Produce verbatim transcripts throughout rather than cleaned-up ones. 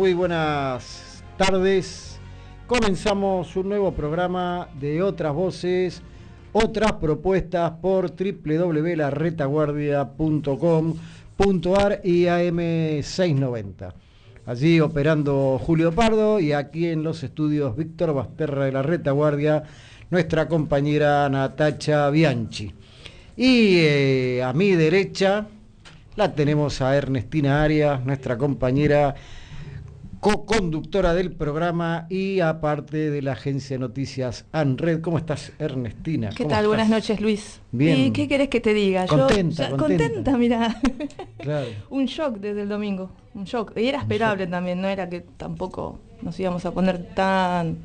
Muy buenas tardes. Comenzamos un nuevo programa de Otras Voces, Otras Propuestas por doble u doble u doble u punto la retaguardia punto com punto a r y A M seiscientos noventa. Allí operando Julio Pardo y aquí en los estudios Víctor Basterra de la Retaguardia, nuestra compañera Natacha Bianchi. Y eh, a mi derecha la tenemos a Ernestina Arias, nuestra compañera co-conductora del programa y aparte de la agencia de noticias ANRED. ¿Cómo estás, Ernestina? ¿Qué tal? Buenas noches, Luis. Bien. ¿Y qué querés que te diga? Contenta, Yo, contenta. contenta, mirá. Claro. Un shock desde el domingo, un shock. Y era esperable también, no era que tampoco nos íbamos a poner tan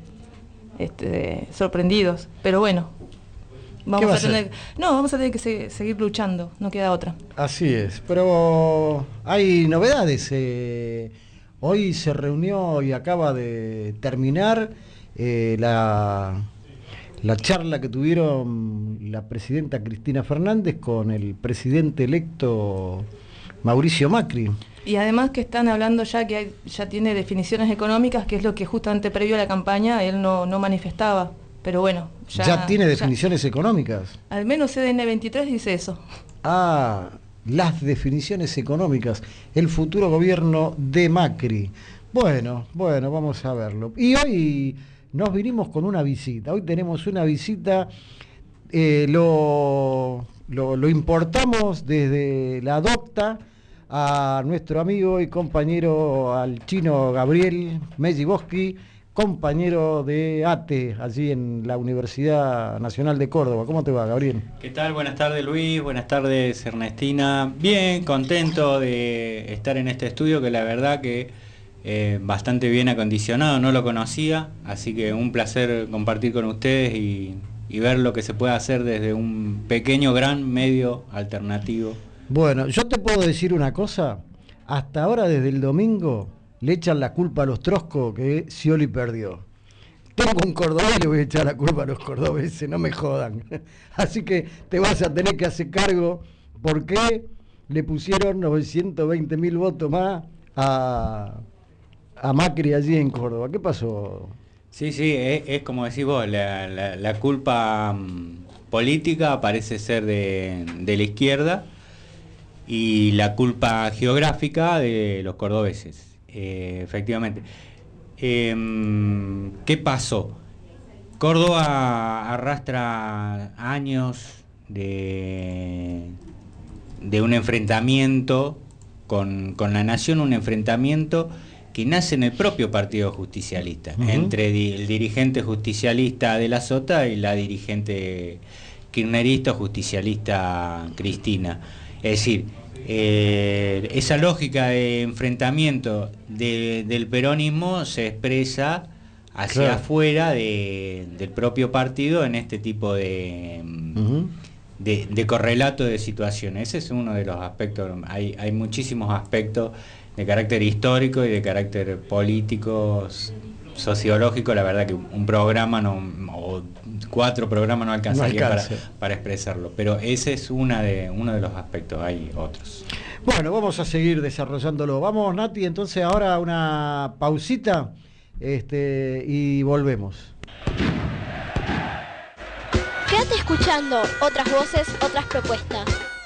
este, sorprendidos. Pero bueno, vamos va a a tener, no, vamos a tener que se, seguir luchando, no queda otra. Así es, pero hay novedades. Eh, hoy se reunió y acaba de terminar eh, la, la charla que tuvieron la presidenta Cristina Fernández con el presidente electo Mauricio Macri. Y además que están hablando ya que hay, ya tiene definiciones económicas, que es lo que justamente previo a la campaña él no, no manifestaba. Pero bueno, ya... ¿Ya tiene definiciones ya, económicas? Al menos C D N veintitrés dice eso. Ah, las definiciones económicas, el futuro gobierno de Macri. Bueno, bueno, vamos a verlo. Y hoy nos vinimos con una visita. Hoy tenemos una visita, eh, lo, lo, lo importamos desde la Docta a nuestro amigo y compañero, al chino Gabriel Mejiboski, compañero de A T E, allí en la Universidad Nacional de Córdoba. ¿Cómo te va, Gabriel? ¿Qué tal? Buenas tardes, Luis. Buenas tardes, Ernestina. Bien, contento de estar en este estudio, que la verdad que eh, bastante bien acondicionado, no lo conocía, así que un placer compartir con ustedes y, y ver lo que se puede hacer desde un pequeño, gran medio alternativo. Bueno, yo te puedo decir una cosa, hasta ahora desde el domingo le echan la culpa a los troscos que Scioli perdió. Tengo un cordobés y le voy a echar la culpa a los cordobeses, no me jodan. Así que te vas a tener que hacer cargo porque le pusieron novecientos veinte mil votos más a, a Macri allí en Córdoba. ¿Qué pasó? Sí, sí, es, es como decís vos, la, la, la culpa um, política parece ser de, de la izquierda y la culpa geográfica de los cordobeses. Eh, efectivamente. Eh, ¿Qué pasó? Córdoba arrastra años de, de un enfrentamiento con, con la nación, un enfrentamiento que nace en el propio partido justicialista, uh-huh. entre di, el dirigente justicialista de la Sota y la dirigente kirchnerista o justicialista Cristina. Es decir, Eh, esa lógica de enfrentamiento de, del peronismo se expresa hacia claro. afuera de, del propio partido en este tipo de, uh-huh. de, de correlato de situaciones. Ese es uno de los aspectos. Hay, hay muchísimos aspectos de carácter histórico y de carácter político, sociológico. La verdad que un programa no, o cuatro programas no alcanzaría no para, para expresarlo, pero ese es una de uno de los aspectos, hay otros. Bueno, vamos a seguir desarrollándolo. Vamos, Nati, entonces ahora una pausita este, y volvemos. Quédate escuchando Otras Voces, Otras Propuestas.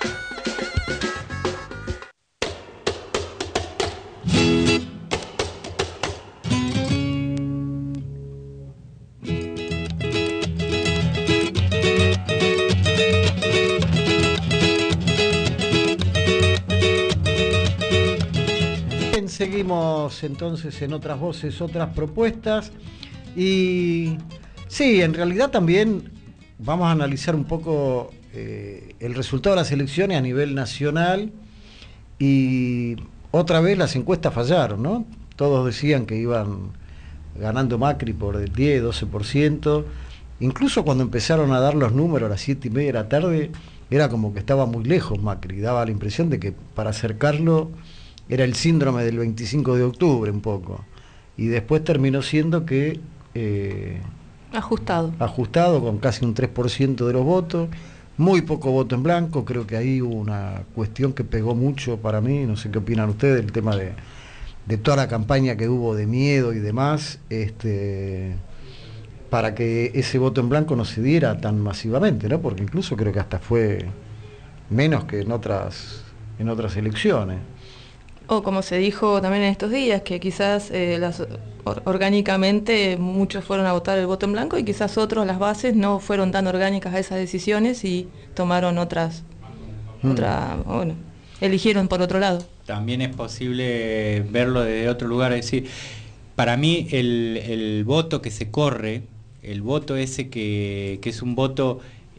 Seguimos entonces en Otras Voces, Otras Propuestas y sí, en realidad también vamos a analizar un poco eh, el resultado de las elecciones a nivel nacional y otra vez las encuestas fallaron, ¿no? Todos decían que iban ganando Macri por el diez, doce por ciento, incluso cuando empezaron a dar los números a las siete y media de la tarde era como que estaba muy lejos Macri, daba la impresión de que para acercarlo era el síndrome del veinticinco de octubre un poco, y después terminó siendo que eh, ajustado ajustado con casi un tres por ciento de los votos, muy poco voto en blanco. Creo que ahí hubo una cuestión que pegó mucho para mí, no sé qué opinan ustedes, el tema de, de toda la campaña que hubo de miedo y demás, este, para que ese voto en blanco no se diera tan masivamente, ¿no? Porque incluso creo que hasta fue menos que en otras, en otras elecciones. O como se dijo también en estos días, que quizás eh, las, or, orgánicamente muchos fueron a votar el voto en blanco y quizás otros, las bases, no fueron tan orgánicas a esas decisiones y tomaron otras, mm. otra, bueno, eligieron por otro lado. También es posible verlo desde otro lugar, es decir, para mí el, el voto que se corre, el voto ese que, que es un voto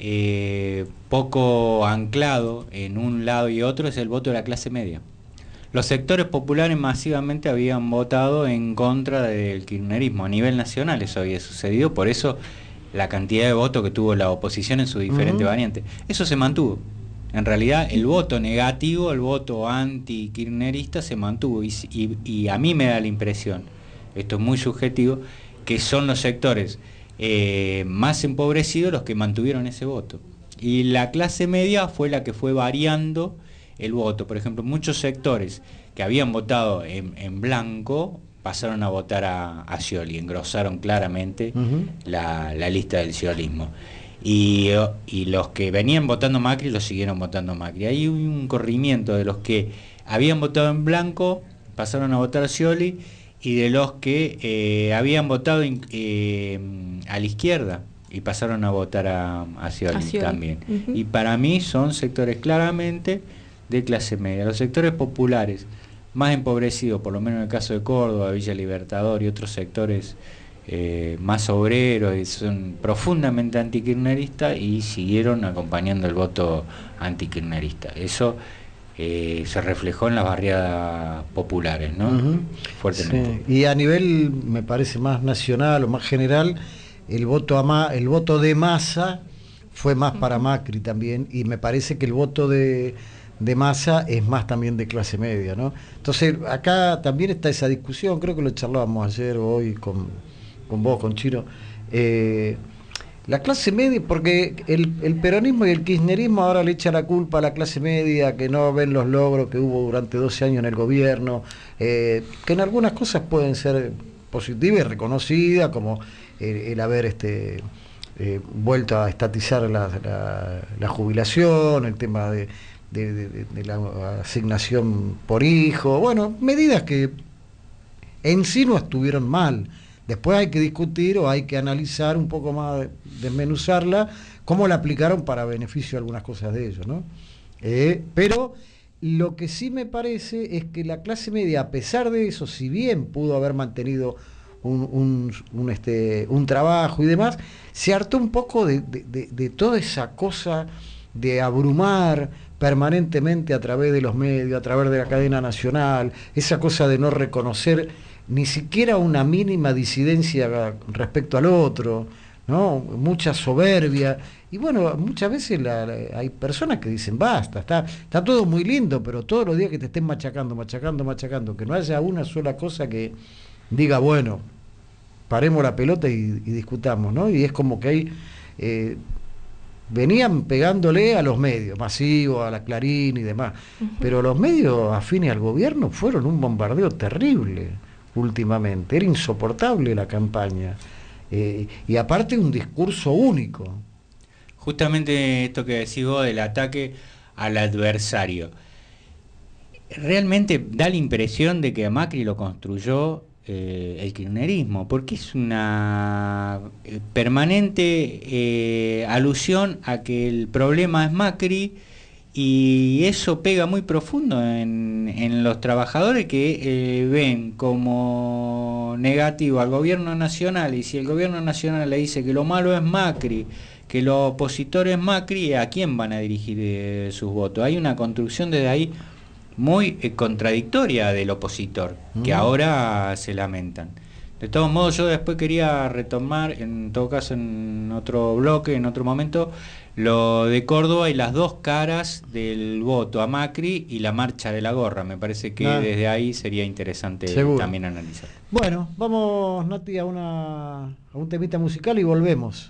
eh, poco anclado en un lado y otro, es el voto de la clase media. Los sectores populares masivamente habían votado en contra del kirchnerismo. A nivel nacional eso había sucedido, por eso la cantidad de votos que tuvo la oposición en sus diferentes uh-huh. variantes. Eso se mantuvo. En realidad el voto negativo, el voto anti-kirchnerista se mantuvo. Y, y, y a mí me da la impresión, esto es muy subjetivo, que son los sectores eh, más empobrecidos los que mantuvieron ese voto. Y la clase media fue la que fue variando el voto. Por ejemplo, muchos sectores que habían votado en, en blanco pasaron a votar a, a Scioli, engrosaron claramente uh-huh. la, la lista del sciolismo. Y, y los que venían votando Macri los siguieron votando Macri. Hay un corrimiento de los que habían votado en blanco, pasaron a votar a Scioli, y de los que eh, habían votado eh, a la izquierda y pasaron a votar a, a Scioli, a Scioli también. Uh-huh. Y para mí son sectores claramente de clase media. Los sectores populares más empobrecidos, por lo menos en el caso de Córdoba, Villa Libertador y otros sectores eh, más obreros, y son profundamente antikirchneristas y siguieron acompañando el voto antikirchnerista. Eso eh, se reflejó en las barriadas populares, ¿no? Uh-huh. Fuertemente. Sí. Y a nivel, me parece, más nacional o más general, el voto, a ma- el voto de masa fue más uh-huh. para Macri también, y me parece que el voto de de masa es más también de clase media, ¿no? Entonces acá también está esa discusión, creo que lo charlábamos ayer o hoy con, con vos, con Chiro, eh, la clase media, porque el, el peronismo y el kirchnerismo ahora le echa la culpa a la clase media, que no ven los logros que hubo durante doce años en el gobierno, eh, que en algunas cosas pueden ser positivas y reconocidas, como el, el haber este eh, vuelto a estatizar la, la, la jubilación, el tema de De, de, de la asignación por hijo, bueno, medidas que en sí no estuvieron mal. Después hay que discutir o hay que analizar un poco más, desmenuzarla, cómo la aplicaron para beneficio de algunas cosas de ellos, ¿no? Eh, pero lo que sí me parece es que la clase media, a pesar de eso, si bien pudo haber mantenido un, un, un, este, un trabajo y demás, se hartó un poco de, de, de, de toda esa cosa de abrumar permanentemente a través de los medios, a través de la cadena nacional, esa cosa de no reconocer ni siquiera una mínima disidencia respecto al otro, ¿no? Mucha soberbia, y bueno, muchas veces la, la, hay personas que dicen basta, está, está todo muy lindo, pero todos los días que te estén machacando, machacando, machacando, que no haya una sola cosa que diga, bueno, paremos la pelota y, y discutamos, ¿no? Y es como que hay eh, venían pegándole a los medios masivos, a la Clarín y demás, uh-huh. pero los medios afines al gobierno fueron un bombardeo terrible últimamente, era insoportable la campaña, eh, y aparte un discurso único. Justamente esto que decís vos del ataque al adversario, realmente da la impresión de que a Macri lo construyó Eh, el kirchnerismo, porque es una eh, permanente eh, alusión a que el problema es Macri, y eso pega muy profundo en, en los trabajadores que eh, ven como negativo al gobierno nacional, y si el gobierno nacional le dice que lo malo es Macri, que lo opositor es Macri, ¿a quién van a dirigir eh, sus votos? Hay una construcción desde ahí muy eh, contradictoria del opositor, mm. que ahora se lamentan. De todos modos, yo después quería retomar, en todo caso en otro bloque, en otro momento, lo de Córdoba y las dos caras del voto a Macri y la marcha de la gorra. Me parece que ah. desde ahí sería interesante Seguro. también analizar. Bueno, vamos, Nati, a, una, a un temita musical y volvemos.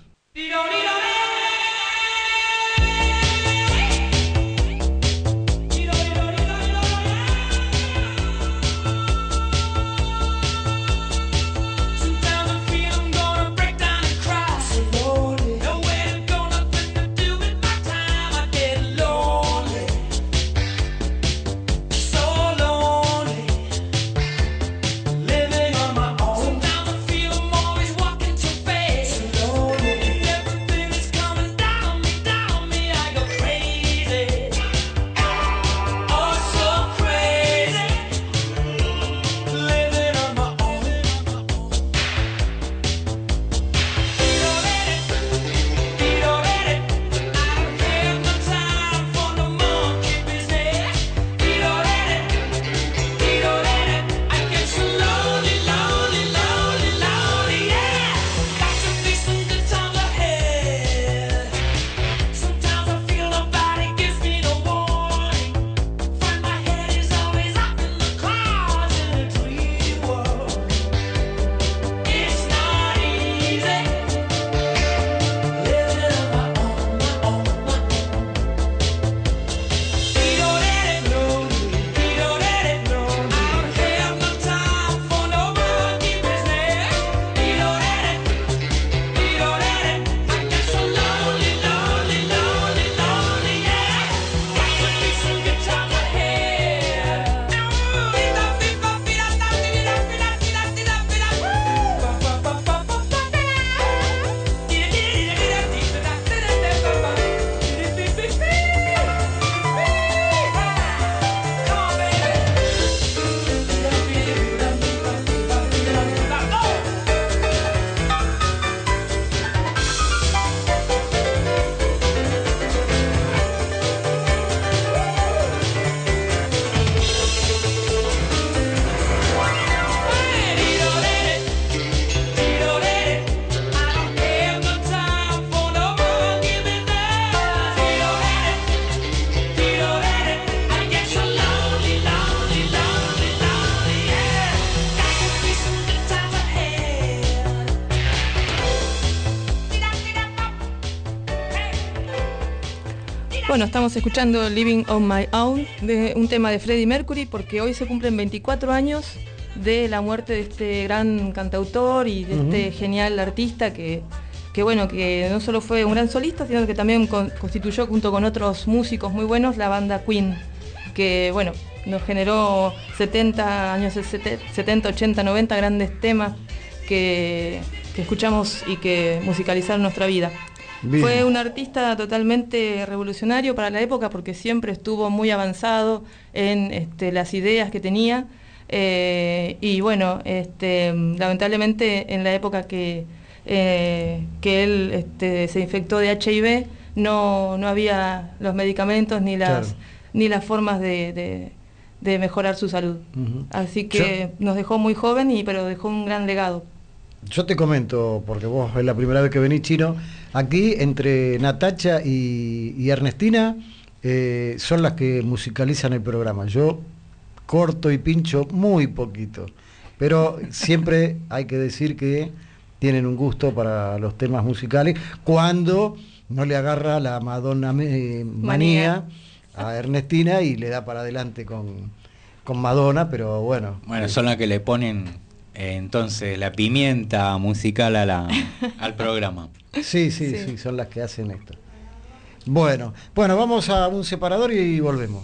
Bueno, estamos escuchando Living on My Own, de un tema de Freddie Mercury, porque hoy se cumplen veinticuatro años de la muerte de este gran cantautor y de uh-huh. este genial artista que, que, bueno, que no solo fue un gran solista, sino que también con, constituyó junto con otros músicos muy buenos la banda Queen, que bueno, nos generó setenta años, setenta, ochenta, noventa grandes temas que, que escuchamos y que musicalizaron nuestra vida. Bien. Fue un artista totalmente revolucionario para la época porque siempre estuvo muy avanzado en este, las ideas que tenía eh, y bueno, este, lamentablemente en la época que, eh, que él este, se infectó de H I V no, no había los medicamentos ni las, claro. ni las formas de, de, de mejorar su salud. Uh-huh. Así que Yo... nos dejó muy joven, y, pero dejó un gran legado. Yo te comento, porque vos es la primera vez que venís, Chino, aquí entre Natacha y, y Ernestina eh, son las que musicalizan el programa. Yo corto y pincho muy poquito, pero siempre hay que decir que tienen un gusto para los temas musicales, cuando no le agarra la Madonna eh, manía a Ernestina y le da para adelante con, con Madonna, pero bueno. Bueno, eh, son las que le ponen... Entonces, la pimienta musical a la, al programa. Sí, sí, sí, sí, son las que hacen esto. Bueno, bueno, vamos a un separador y volvemos.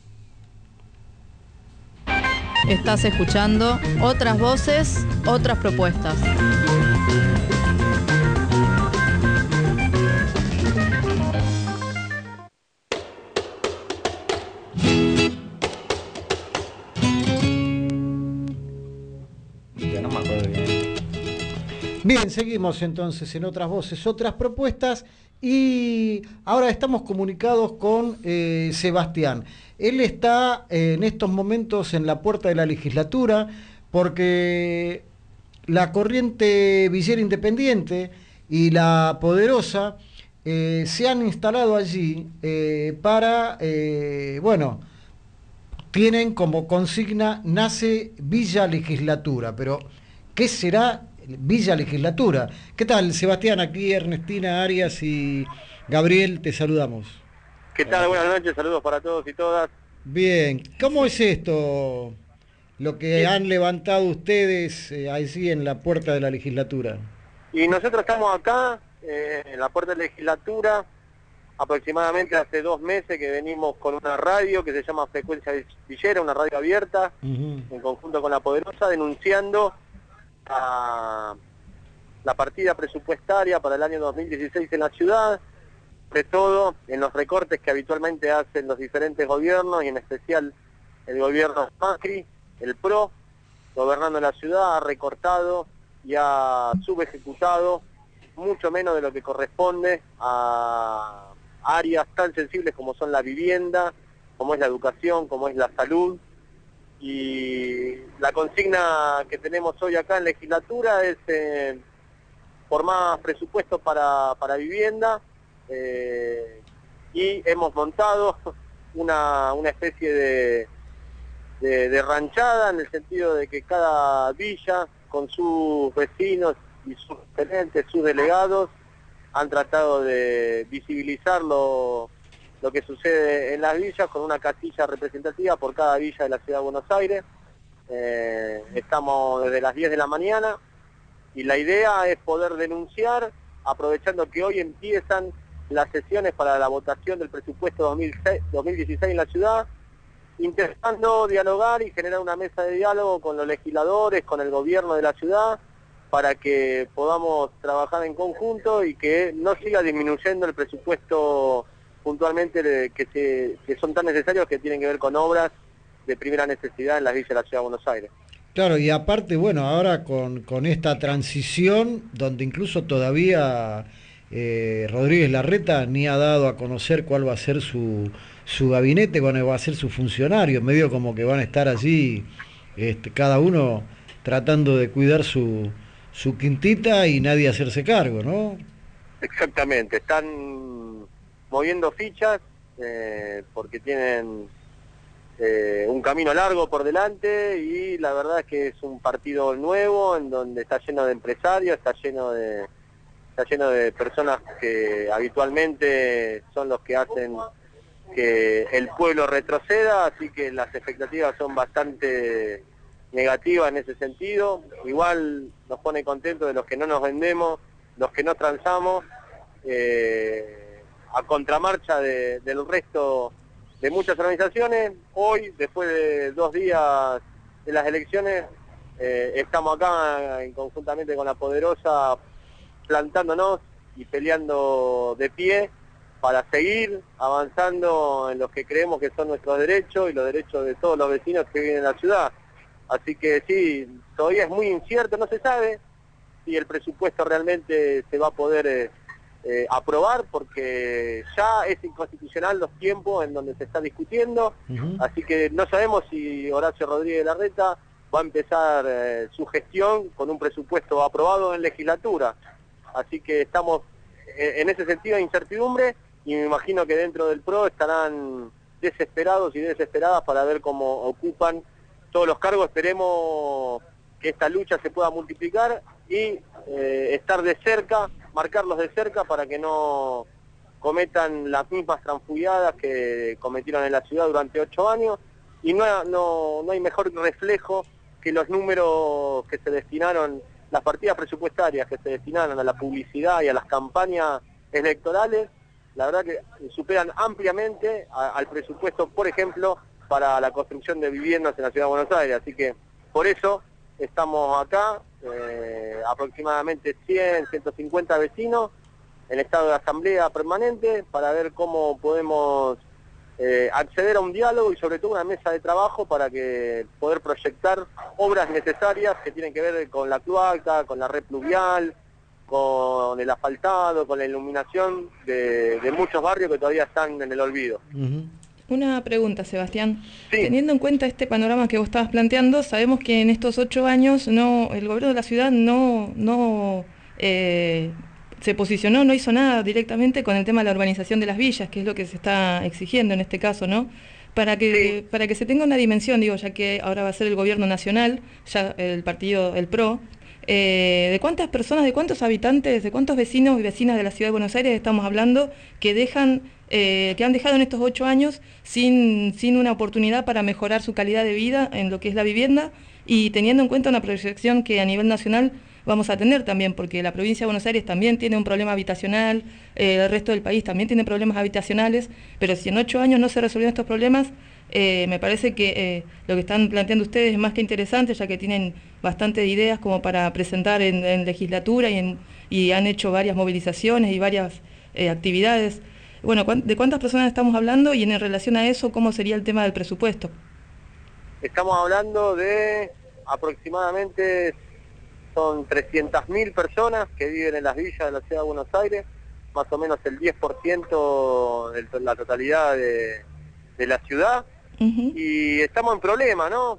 Estás escuchando Otras Voces, Otras Propuestas. Bien, seguimos entonces en Otras Voces, Otras Propuestas, y ahora estamos comunicados con eh, Sebastián. Él está eh, en estos momentos en la puerta de la legislatura porque la corriente Villera Independiente y la Poderosa eh, se han instalado allí eh, para, eh, bueno, tienen como consigna Nace Villa Legislatura, pero ¿qué será Villa Legislatura? ¿Qué tal, Sebastián? Aquí Ernestina Arias y Gabriel, te saludamos. ¿Qué tal? Buenas noches, saludos para todos y todas. Bien, ¿cómo es esto, lo que sí. han levantado ustedes eh, allí en la puerta de la legislatura? Y nosotros estamos acá, eh, en la puerta de la legislatura, aproximadamente hace dos meses que venimos con una radio que se llama Frecuencia Villera, una radio abierta, uh-huh. en conjunto con la Poderosa, denunciando a la partida presupuestaria para el año dos mil dieciséis en la ciudad, sobre todo en los recortes que habitualmente hacen los diferentes gobiernos, y en especial el gobierno Macri, el PRO, gobernando la ciudad, ha recortado y ha subejecutado mucho menos de lo que corresponde a áreas tan sensibles como son la vivienda, como es la educación, como es la salud. Y la consigna que tenemos hoy acá en legislatura es eh, por más presupuesto para, para vivienda, eh, y hemos montado una, una especie de, de, de ranchada, en el sentido de que cada villa, con sus vecinos y sus gerentes, sus delegados, han tratado de visibilizar lo, lo que sucede en las villas, con una casilla representativa por cada villa de la Ciudad de Buenos Aires. Eh, estamos desde las diez de la mañana y la idea es poder denunciar, aprovechando que hoy empiezan las sesiones para la votación del presupuesto dos mil dieciséis en la ciudad, intentando dialogar y generar una mesa de diálogo con los legisladores, con el gobierno de la ciudad, para que podamos trabajar en conjunto y que no siga disminuyendo el presupuesto puntualmente de, que, se, que son tan necesarios, que tienen que ver con obras de primera necesidad en las villas de la Ciudad de Buenos Aires. Claro, y aparte, bueno, ahora con, con esta transición, donde incluso todavía eh, Rodríguez Larreta ni ha dado a conocer cuál va a ser su, su gabinete, cuál va a ser su funcionario, medio como que van a estar allí este, cada uno tratando de cuidar su, su quintita y nadie hacerse cargo, ¿no? Exactamente, están moviendo fichas eh, porque tienen eh, un camino largo por delante, y la verdad es que es un partido nuevo en donde está lleno de empresarios, está lleno de está lleno de personas que habitualmente son los que hacen que el pueblo retroceda, así que las expectativas son bastante negativas en ese sentido. Igual nos pone contentos de los que no nos vendemos, los que no transamos, eh, a contramarcha de, del resto de muchas organizaciones. Hoy, después de dos días de las elecciones, eh, estamos acá en, conjuntamente con la Poderosa plantándonos y peleando de pie para seguir avanzando en los que creemos que son nuestros derechos y los derechos de todos los vecinos que viven en la ciudad. Así que sí, todavía es muy incierto, no se sabe si el presupuesto realmente se va a poder eh, eh, aprobar, porque ya es inconstitucional los tiempos en donde se está discutiendo, uh-huh. Así que no sabemos si Horacio Rodríguez Larreta va a empezar eh, su gestión con un presupuesto aprobado en legislatura. Así que estamos eh, en ese sentido de incertidumbre, y me imagino que dentro del P R O estarán desesperados y desesperadas para ver cómo ocupan todos los cargos. Esperemos que esta lucha se pueda multiplicar y eh, estar de cerca, marcarlos de cerca para que no cometan las mismas transfugiadas que cometieron en la ciudad durante ocho años. Y no, no, no hay mejor reflejo que los números que se destinaron, las partidas presupuestarias que se destinaron a la publicidad y a las campañas electorales. La verdad que superan ampliamente a, al presupuesto, por ejemplo, para la construcción de viviendas en la Ciudad de Buenos Aires. Así que por eso estamos acá, eh, aproximadamente cien, ciento cincuenta vecinos, en estado de asamblea permanente, para ver cómo podemos eh, acceder a un diálogo y sobre todo una mesa de trabajo para que poder proyectar obras necesarias que tienen que ver con la cloaca, con la red pluvial, con el asfaltado, con la iluminación de, de muchos barrios que todavía están en el olvido. Uh-huh. Una pregunta, Sebastián. Sí. Teniendo en cuenta este panorama que vos estabas planteando, sabemos que en estos ocho años no, el gobierno de la ciudad no, no eh, se posicionó, no hizo nada directamente con el tema de la urbanización de las villas, que es lo que se está exigiendo en este caso, ¿no? Para que, sí. para que se tenga una dimensión, digo, ya que ahora va a ser el gobierno nacional, ya el partido, el P R O, Eh, ¿de cuántas personas, de cuántos habitantes, de cuántos vecinos y vecinas de la Ciudad de Buenos Aires estamos hablando que dejan, eh, que han dejado en estos ocho años sin, sin una oportunidad para mejorar su calidad de vida en lo que es la vivienda, y teniendo en cuenta una proyección que a nivel nacional vamos a tener también, porque la provincia de Buenos Aires también tiene un problema habitacional, eh, el resto del país también tiene problemas habitacionales, pero si en ocho años no se resolvieron estos problemas, Eh, me parece que eh, lo que están planteando ustedes es más que interesante, ya que tienen bastantes ideas como para presentar en, en legislatura y, en, y han hecho varias movilizaciones y varias eh, actividades. Bueno, ¿de cuántas personas estamos hablando y en relación a eso, cómo sería el tema del presupuesto? Estamos hablando de aproximadamente, son trescientas mil personas que viven en las villas de la Ciudad de Buenos Aires, más o menos el diez por ciento de la totalidad de, de la ciudad. Uh-huh. Y estamos en problema, ¿no?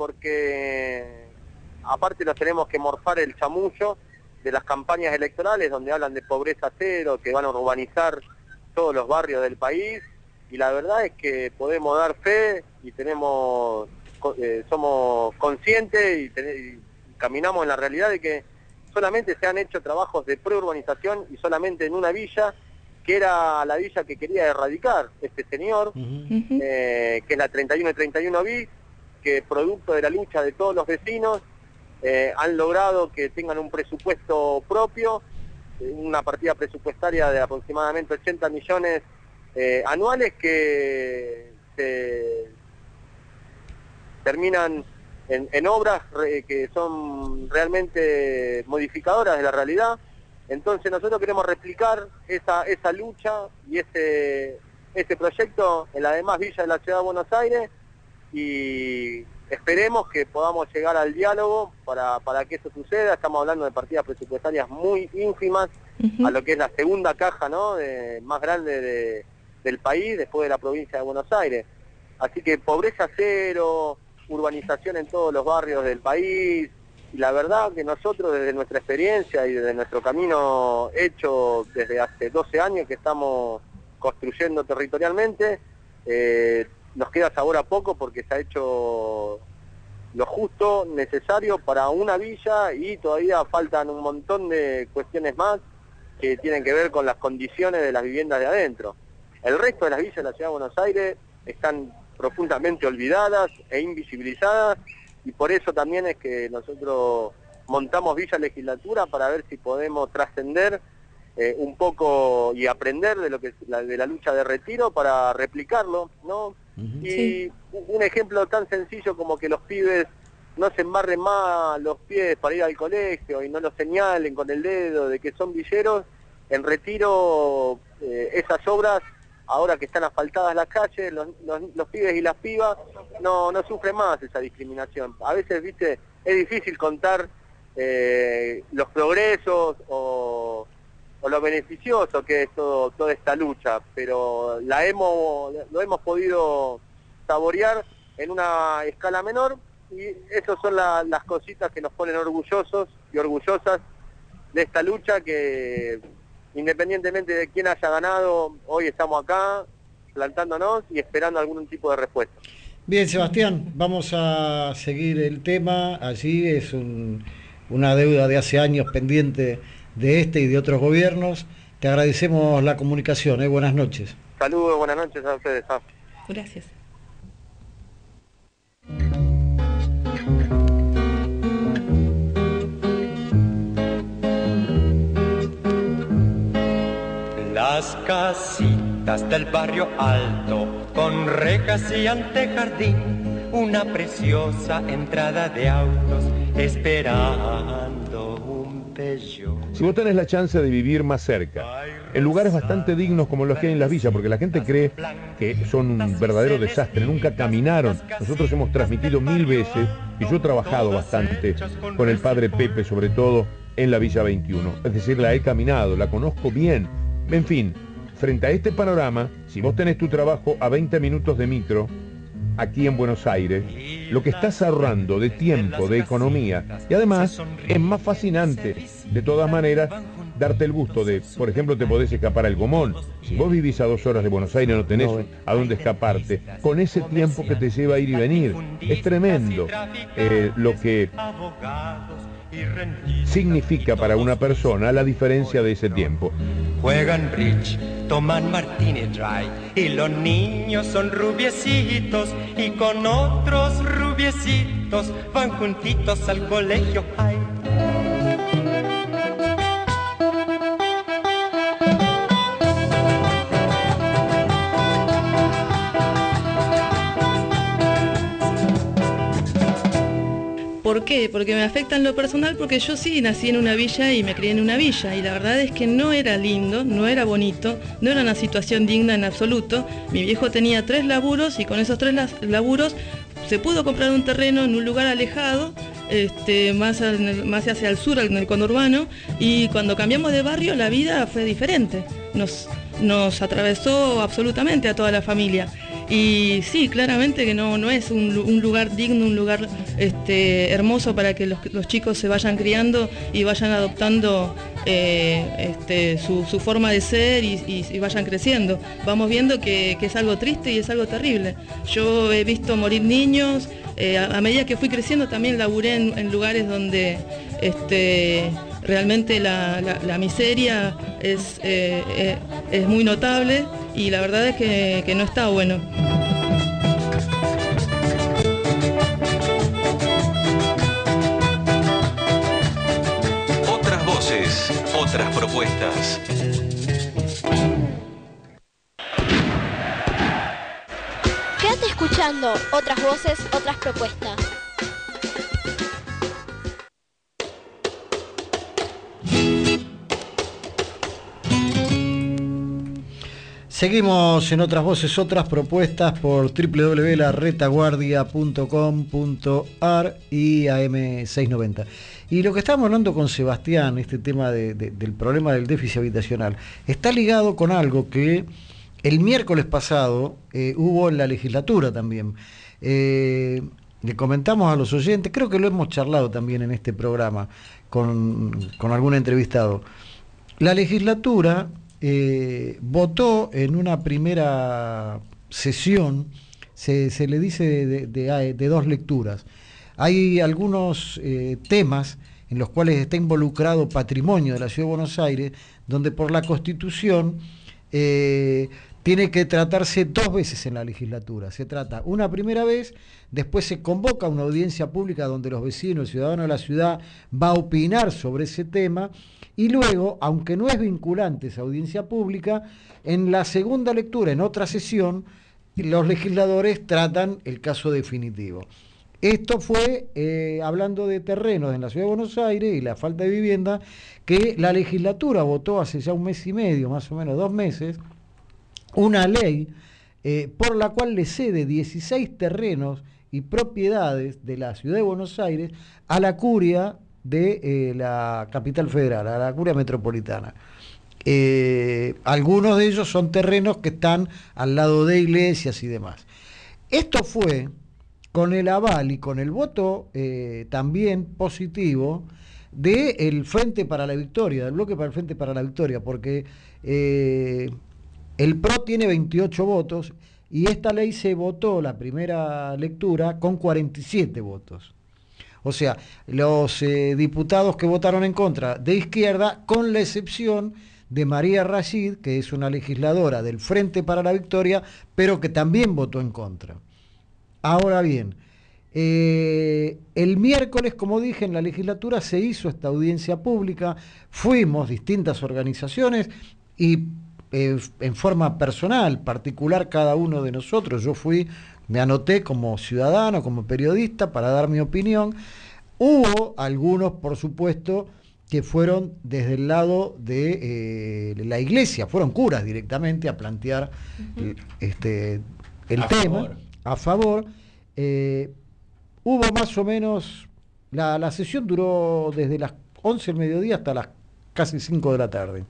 Porque aparte nos tenemos que morfar el chamullo de las campañas electorales donde hablan de pobreza cero, que van a urbanizar todos los barrios del país, y la verdad es que podemos dar fe y tenemos eh, somos conscientes y, ten, y caminamos en la realidad de que solamente se han hecho trabajos de preurbanización y solamente en una villa, que era la villa que quería erradicar este señor, uh-huh. eh, que es la treinta y uno y treinta y uno bis, que producto de la lucha de todos los vecinos, eh, han logrado que tengan un presupuesto propio, una partida presupuestaria de aproximadamente ochenta millones eh, anuales que se terminan en, en obras re, que son realmente modificadoras de la realidad. Entonces nosotros queremos replicar esa, esa lucha y ese, ese proyecto en las demás villas de la Ciudad de Buenos Aires, y esperemos que podamos llegar al diálogo para, para que eso suceda. Estamos hablando de partidas presupuestarias muy ínfimas, uh-huh. a lo que es la segunda caja, ¿no?, de, más grande de, del país después de la provincia de Buenos Aires. Así que pobreza cero, urbanización en todos los barrios del país. Y la verdad que nosotros desde nuestra experiencia y desde nuestro camino hecho desde hace doce años que estamos construyendo territorialmente, eh, nos queda sabor a poco porque se ha hecho lo justo, necesario para una villa, y todavía faltan un montón de cuestiones más que tienen que ver con las condiciones de las viviendas de adentro. el resto de las villas de la Ciudad de Buenos Aires están profundamente olvidadas e invisibilizadas, y por eso también es que nosotros montamos Villa Legislatura para ver si podemos trascender eh, un poco y aprender de lo que es la, de la lucha de Retiro para replicarlo, ¿no? Uh-huh. Y sí. Un ejemplo tan sencillo como que los pibes no se embarren más los pies para ir al colegio y no los señalen con el dedo de que son villeros. En Retiro, eh, esas obras, ahora que están asfaltadas las calles, los, los, los pibes y las pibas no, no sufren más esa discriminación. A veces, viste, es difícil contar eh, los progresos o, o lo beneficioso que es todo, toda esta lucha, pero la hemos, lo hemos podido saborear en una escala menor, y esas son la, las cositas que nos ponen orgullosos y orgullosas de esta lucha, que independientemente de quién haya ganado, hoy estamos acá plantándonos y esperando algún tipo de respuesta. Bien, Sebastián, vamos a seguir el tema. Allí es un, una deuda de hace años pendiente de este y de otros gobiernos. Te agradecemos la comunicación, ¿eh? Buenas noches. Saludos, buenas noches a ustedes. ¿Ah? Gracias. Las casitas del barrio alto, con rejas y antejardín, una preciosa entrada de autos, esperando un Peugeot. Si vos tenés la chance de vivir más cerca, en lugares bastante dignos como los que hay en las villas, porque la gente cree que son un verdadero desastre, nunca caminaron. Nosotros hemos transmitido mil veces, y yo he trabajado bastante con el padre Pepe, sobre todo en la Villa veintiuno. Es decir, la he caminado, la conozco bien. En fin, frente a este panorama, si vos tenés tu trabajo a veinte minutos de micro, aquí en Buenos Aires, lo que estás ahorrando de tiempo, de economía, y además es más fascinante, de todas maneras, darte el gusto de, por ejemplo, te podés escapar al Gomón. Si vos vivís a dos horas de Buenos Aires, no tenés a dónde escaparte, con ese tiempo que te lleva a ir y venir. Es tremendo eh, lo que significa para una persona la diferencia de ese tiempo. Juegan bridge, toman martini dry, y los niños son rubiecitos, y con otros rubiecitos van juntitos al colegio high. ¿Por qué? Porque me afecta en lo personal, porque yo sí nací en una villa y me crié en una villa, y la verdad es que no era lindo, no era bonito, no era una situación digna en absoluto. Mi viejo tenía tres laburos, y con esos tres laburos se pudo comprar un terreno en un lugar alejado, este, más, al, más hacia el sur, en el conurbano, y cuando cambiamos de barrio la vida fue diferente, nos, nos atravesó absolutamente a toda la familia. Y sí, claramente que no, no es un, un lugar digno, un lugar este, hermoso para que los, los chicos se vayan criando y vayan adoptando eh, este, su, su forma de ser y, y, y vayan creciendo. Vamos viendo que, que es algo triste y es algo terrible. Yo he visto morir niños, eh, a, a medida que fui creciendo también laburé en, en lugares donde este, realmente la, la, la miseria es, eh, eh, es muy notable, y la verdad es que, que no está bueno. Otras voces, otras propuestas. Quédate escuchando Otras voces, otras propuestas. Seguimos en Otras Voces, Otras Propuestas por doble u doble u doble u punto la retaguardia punto com punto a r y A M seiscientos noventa. Y lo que estábamos hablando con Sebastián, este tema de, de, del problema del déficit habitacional, está ligado con algo que el miércoles pasado eh, hubo en la legislatura también. Eh, le comentamos a los oyentes, creo que lo hemos charlado también en este programa con, con algún entrevistado. La legislatura Eh, votó en una primera sesión, se, se le dice de, de, de dos lecturas. Hay algunos eh, temas en los cuales está involucrado patrimonio de la Ciudad de Buenos Aires, donde por la Constitución eh, tiene que tratarse dos veces en la legislatura. Se trata una primera vez, después se convoca una audiencia pública donde los vecinos y ciudadanos de la ciudad va a opinar sobre ese tema, y luego, aunque no es vinculante esa audiencia pública, en la segunda lectura, en otra sesión, los legisladores tratan el caso definitivo. Esto fue, eh, hablando de terrenos en la Ciudad de Buenos Aires y la falta de vivienda, que la legislatura votó hace ya un mes y medio, más o menos dos meses, una ley eh, por la cual le cede dieciséis terrenos y propiedades de la Ciudad de Buenos Aires a la curia de eh, la capital federal, a la curia metropolitana. Eh, algunos de ellos son terrenos que están al lado de iglesias y demás. Esto fue con el aval y con el voto eh, también positivo del Frente para la Victoria, del Bloque para el Frente para la Victoria, porque eh, el P R O tiene veintiocho votos y esta ley se votó la primera lectura con cuarenta y siete votos. O sea, los eh, diputados que votaron en contra de izquierda, con la excepción de María Rashid, que es una legisladora del Frente para la Victoria, pero que también votó en contra. Ahora bien, eh, el miércoles, como dije, en la legislatura se hizo esta audiencia pública, fuimos distintas organizaciones y eh, en forma personal, particular cada uno de nosotros, yo fui, me anoté como ciudadano, como periodista para dar mi opinión. Hubo algunos, por supuesto, que fueron desde el lado de eh, la iglesia, fueron curas directamente a plantear uh-huh. este, el a tema. Favor. A favor, eh, hubo más o menos, la, la sesión duró desde las once del mediodía hasta las casi cinco de la tarde.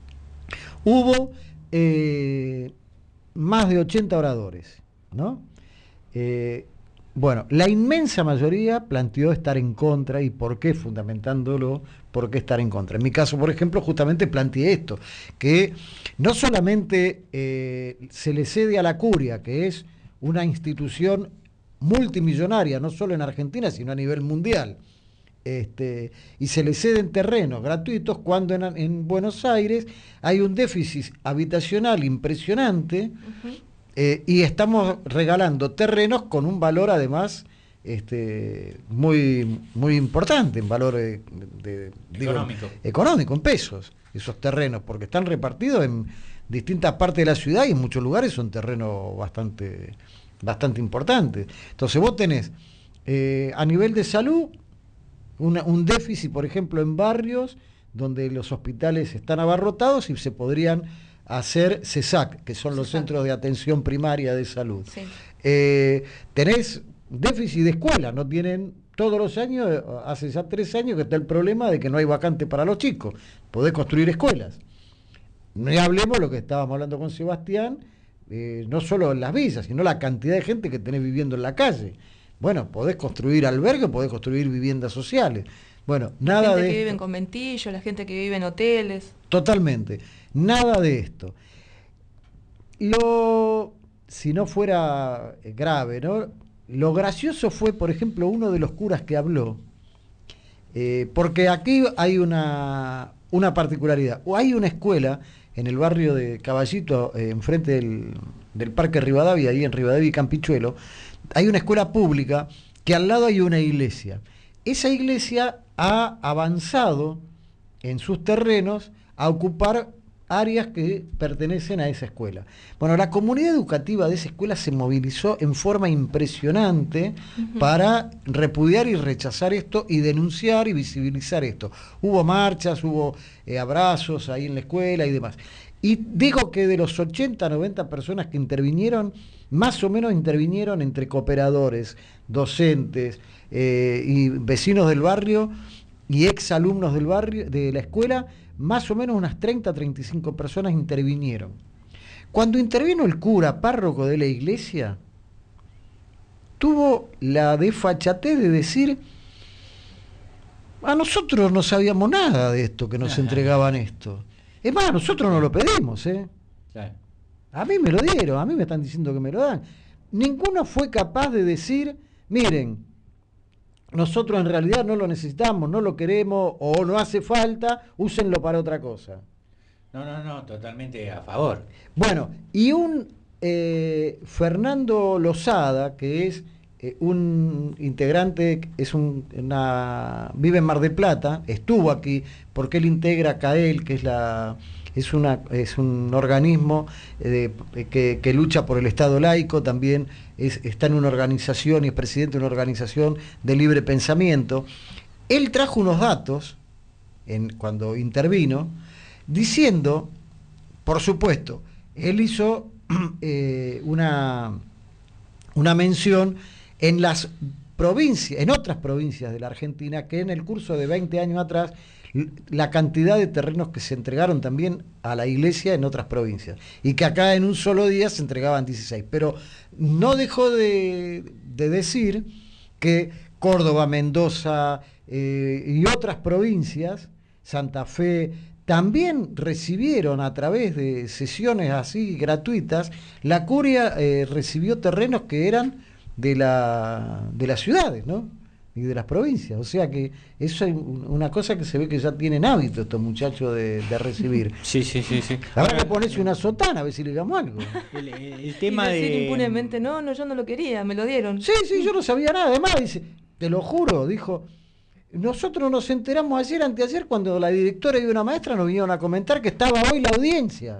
Hubo eh, más de ochenta oradores, ¿no? Eh, bueno, la inmensa mayoría planteó estar en contra, y por qué, fundamentándolo, por qué estar en contra. En mi caso, por ejemplo, justamente planteé esto, que no solamente eh, se le cede a la curia, que es una institución multimillonaria, no solo en Argentina, sino a nivel mundial, este, y se le ceden terrenos gratuitos cuando en, en Buenos Aires hay un déficit habitacional impresionante, uh-huh. eh, y estamos regalando terrenos con un valor además este, muy, muy importante, en valor de, de, económico. Digo, económico, en pesos, esos terrenos, porque están repartidos en distintas partes de la ciudad y en muchos lugares son terrenos bastante, bastante importantes. Entonces vos tenés eh, a nivel de salud una, un déficit, por ejemplo, en barrios donde los hospitales están abarrotados y se podrían hacer C E S A C, que son los centros de atención primaria de salud. Sí. Eh, tenés déficit de escuelas, no tienen todos los años, hace ya tres años que está el problema de que no hay vacante para los chicos, podés construir escuelas. No hablemos lo que estábamos hablando con Sebastián, eh, no solo en las villas, sino la cantidad de gente que tenés viviendo en la calle. Bueno, podés construir albergues, podés construir viviendas sociales. Bueno, nada de la gente que esto. vive en conventillos, la gente que vive en hoteles. Totalmente, nada de esto. Lo, si no fuera grave, ¿no? Lo gracioso fue, por ejemplo, uno de los curas que habló, eh, porque aquí hay una, una particularidad. O hay una escuela en el barrio de Caballito, eh, enfrente del, del Parque Rivadavia, ahí en Rivadavia y Campichuelo, hay una escuela pública que al lado hay una iglesia. Esa iglesia ha avanzado en sus terrenos a ocupar áreas que pertenecen a esa escuela. Bueno, la comunidad educativa de esa escuela se movilizó en forma impresionante uh-huh. para repudiar y rechazar esto y denunciar y visibilizar esto. Hubo marchas, hubo eh, abrazos ahí en la escuela y demás. Y digo que de los ochenta, noventa personas que intervinieron, más o menos intervinieron entre cooperadores, docentes eh, y vecinos del barrio y exalumnos del barrio, de la escuela. Más o menos unas treinta, treinta y cinco personas intervinieron. Cuando intervino el cura párroco de la iglesia, tuvo la desfachatez de decir: a nosotros no sabíamos nada de esto, que nos entregaban esto. Es más, nosotros no lo pedimos, ¿eh? A mí me lo dieron, a mí me están diciendo que me lo dan. Ninguno fue capaz de decir: miren, nosotros en realidad no lo necesitamos, no lo queremos o no hace falta, úsenlo para otra cosa. No, no, no, totalmente a favor. Bueno, y un eh, Fernando Lozada, que es eh, un integrante, es un, una, vive en Mar del Plata, estuvo aquí, porque él integra CAEL, que es la... Es, una, es un organismo eh, que, que lucha por el Estado laico, también es, está en una organización y es presidente de una organización de libre pensamiento. Él trajo unos datos en, cuando intervino, diciendo, por supuesto, él hizo eh, una, una mención en las provincias, en otras provincias de la Argentina, que en el curso de veinte años atrás, la cantidad de terrenos que se entregaron también a la iglesia en otras provincias, y que acá en un solo día se entregaban dieciséis, pero no dejó de, de decir que Córdoba, Mendoza eh, y otras provincias, Santa Fe, también recibieron a través de sesiones así gratuitas, la curia eh, recibió terrenos que eran de, la, de las ciudades, ¿no? Y de las provincias, o sea que eso es una cosa que se ve que ya tienen hábito estos muchachos de, de recibir. Sí, sí, sí, sí. Habrá que ponerse una sotana a ver si le damos algo. El, el tema y decir de... impunemente, no, no, yo no lo quería, me lo dieron. Sí, sí, yo no sabía nada, además dice, te lo juro, dijo, nosotros nos enteramos ayer, anteayer, cuando la directora y una maestra nos vinieron a comentar que estaba hoy la audiencia.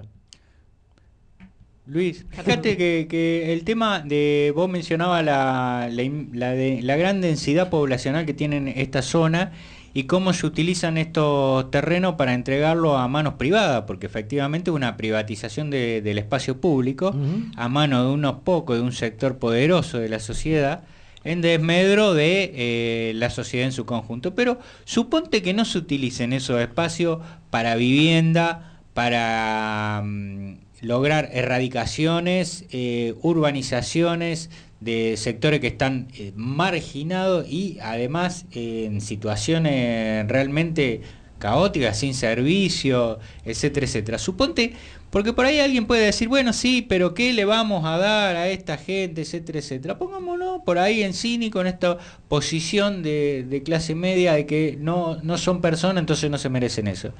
Luis, fíjate que, que el tema de, vos mencionabas la, la, la, de, la gran densidad poblacional que tienen esta zona y cómo se utilizan estos terrenos para entregarlo a manos privadas, porque efectivamente es una privatización de, del espacio público, uh-huh, a mano de unos pocos, de un sector poderoso de la sociedad, en desmedro de eh, la sociedad en su conjunto. Pero suponte que no se utilicen esos espacios para vivienda, para... Um, lograr erradicaciones, eh, urbanizaciones de sectores que están eh, marginados y además eh, en situaciones realmente caóticas, sin servicio, etcétera, etcétera. Suponte, porque por ahí alguien puede decir, bueno, sí, pero ¿qué le vamos a dar a esta gente, etcétera, etcétera? Pongámonos por ahí en cínico, en esta posición de, de clase media, de que no, no son personas, entonces no se merecen eso.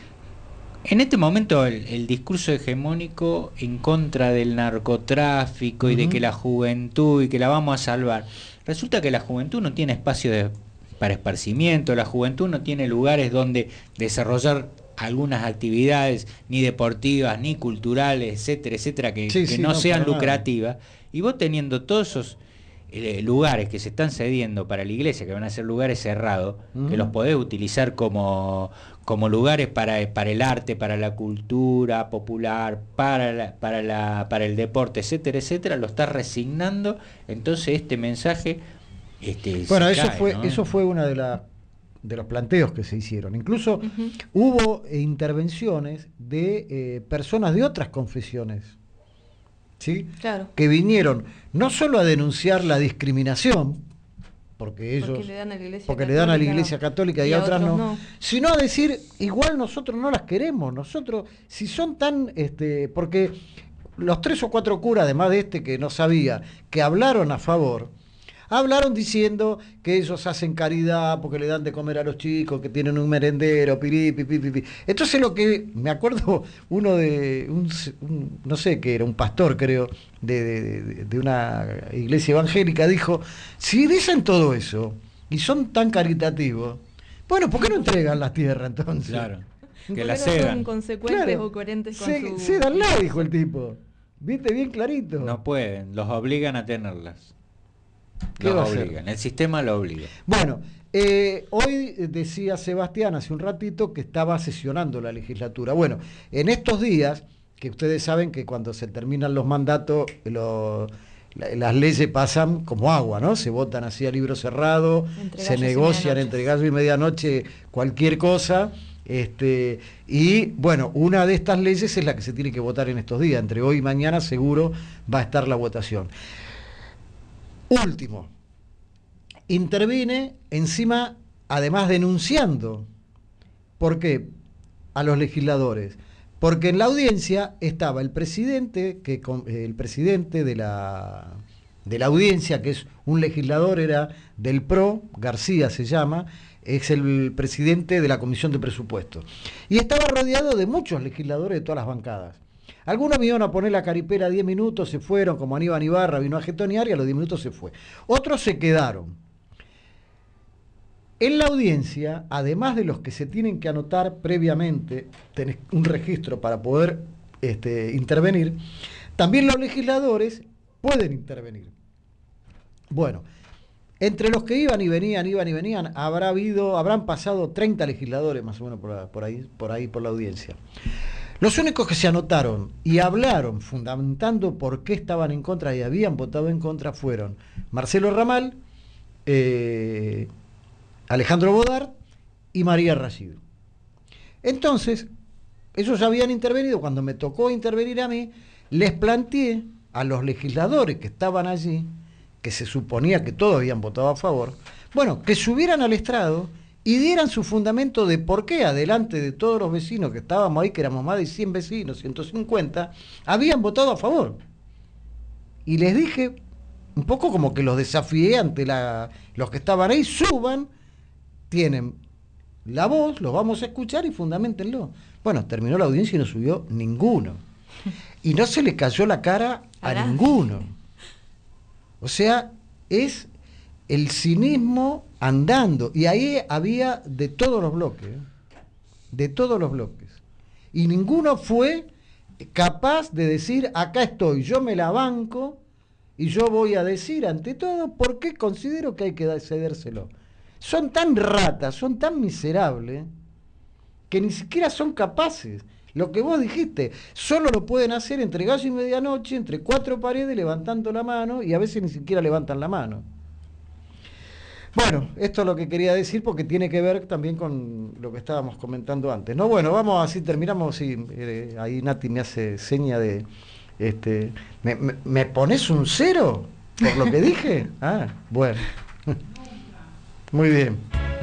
En este momento el, el discurso hegemónico en contra del narcotráfico, uh-huh, y de que la juventud y que la vamos a salvar, resulta que la juventud no tiene espacio de, para esparcimiento, la juventud no tiene lugares donde desarrollar algunas actividades ni deportivas, ni culturales, etcétera, etcétera, que, sí, que sí, no, no sean lucrativas, y vos teniendo todos esos eh, lugares que se están cediendo para la iglesia, que van a ser lugares cerrados, uh-huh, que los podés utilizar como... como lugares para, para el arte, para la cultura popular, para, la, para, la, para el deporte, etcétera, etcétera, lo está resignando, entonces este mensaje... Este, bueno, eso cae, fue ¿no? eso fue uno de, la, de los planteos que se hicieron. Incluso uh-huh, hubo intervenciones de eh, personas de otras confesiones, ¿sí? Claro. Que vinieron no solo a denunciar la discriminación, porque ellos porque le dan a la iglesia, porque católica, le dan a la iglesia católica y, y a otras no, no, sino a decir, igual nosotros no las queremos, nosotros, si son tan, este, porque los tres o cuatro curas, además de este que no sabía, que hablaron a favor, hablaron diciendo que ellos hacen caridad porque le dan de comer a los chicos, que tienen un merendero, pirí, pipi, pipi. Entonces lo que, me acuerdo, uno de, un, un, no sé qué era, un pastor creo, de, de, de una iglesia evangélica, dijo, si dicen todo eso y son tan caritativos, bueno, ¿por qué no entregan la tierra entonces? Claro, que la cedan. No son consecuentes, claro, o coherentes con se, su... Cédanla, dijo el tipo. Viste, bien clarito. No pueden, los obligan a tenerlas. ¿Qué Los va a obligan, hacer? El sistema lo obliga. Bueno, eh, hoy decía Sebastián hace un ratito que estaba sesionando la legislatura. Bueno, en estos días, que ustedes saben que cuando se terminan los mandatos, lo, la, las leyes pasan como agua, ¿no? Se votan así a libro cerrado, entre se negocian entre gallo y medianoche cualquier cosa. Este, y bueno, una de estas leyes es la que se tiene que votar en estos días. Entre hoy y mañana seguro va a estar la votación. Último, intervine encima, además denunciando. ¿Por qué? A los legisladores. Porque en la audiencia estaba el presidente, que el presidente de la, de la audiencia, que es un legislador, era del P R O, García se llama, es el presidente de la Comisión de Presupuestos. Y estaba rodeado de muchos legisladores de todas las bancadas. Algunos vinieron a poner la caripela diez minutos, se fueron, como Aníbal Ibarra vino a jetonear y a los diez minutos se fue. Otros se quedaron. En la audiencia, además de los que se tienen que anotar previamente, tenés un registro para poder este, intervenir, también los legisladores pueden intervenir. Bueno, entre los que iban y venían, iban y venían, habrá habido, habrán pasado treinta legisladores más o menos por, la, por ahí, por ahí, por la audiencia. Los únicos que se anotaron y hablaron fundamentando por qué estaban en contra y habían votado en contra fueron Marcelo Ramal, eh, Alejandro Bodart y María Racido. Entonces, ellos habían intervenido. Cuando me tocó intervenir a mí, les planteé a los legisladores que estaban allí, que se suponía que todos habían votado a favor, bueno, que subieran al estrado y dieran su fundamento de por qué, adelante de todos los vecinos que estábamos ahí, que éramos más de cien vecinos, ciento cincuenta, habían votado a favor. Y les dije, un poco como que los desafié ante la, los que estaban ahí, suban, tienen la voz, los vamos a escuchar y fundamentenlo. Bueno, terminó la audiencia y no subió ninguno. Y no se le cayó la cara a ninguno. O sea, es el cinismo andando. Y ahí había de todos los bloques, ¿eh? de todos los bloques. Y ninguno fue capaz de decir, acá estoy, yo me la banco y yo voy a decir ante todo por qué considero que hay que cedérselo. Son tan ratas, son tan miserables, que ni siquiera son capaces. Lo que vos dijiste, solo lo pueden hacer entre gallo y medianoche, entre cuatro paredes, levantando la mano, y a veces ni siquiera levantan la mano. Bueno, esto es lo que quería decir, porque tiene que ver también con lo que estábamos comentando antes, ¿no? Bueno, vamos así, terminamos, y eh, ahí Nati me hace seña de, este, ¿me, me, ¿me pones un cero por lo que dije? Ah, bueno. Muy bien.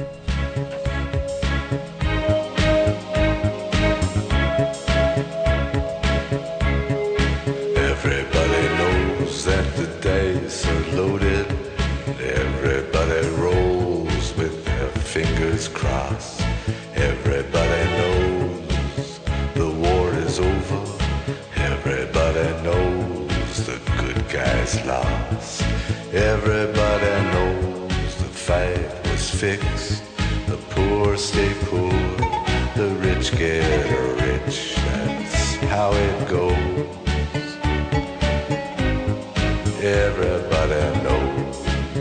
Everybody knows that the dice are loaded. Everybody rolls with their fingers crossed. Everybody knows the war is over. Everybody knows the good guys lost. Everybody knows the fight was fixed. The poor stay poor, the rich get rich. That's how it goes. Everybody knows.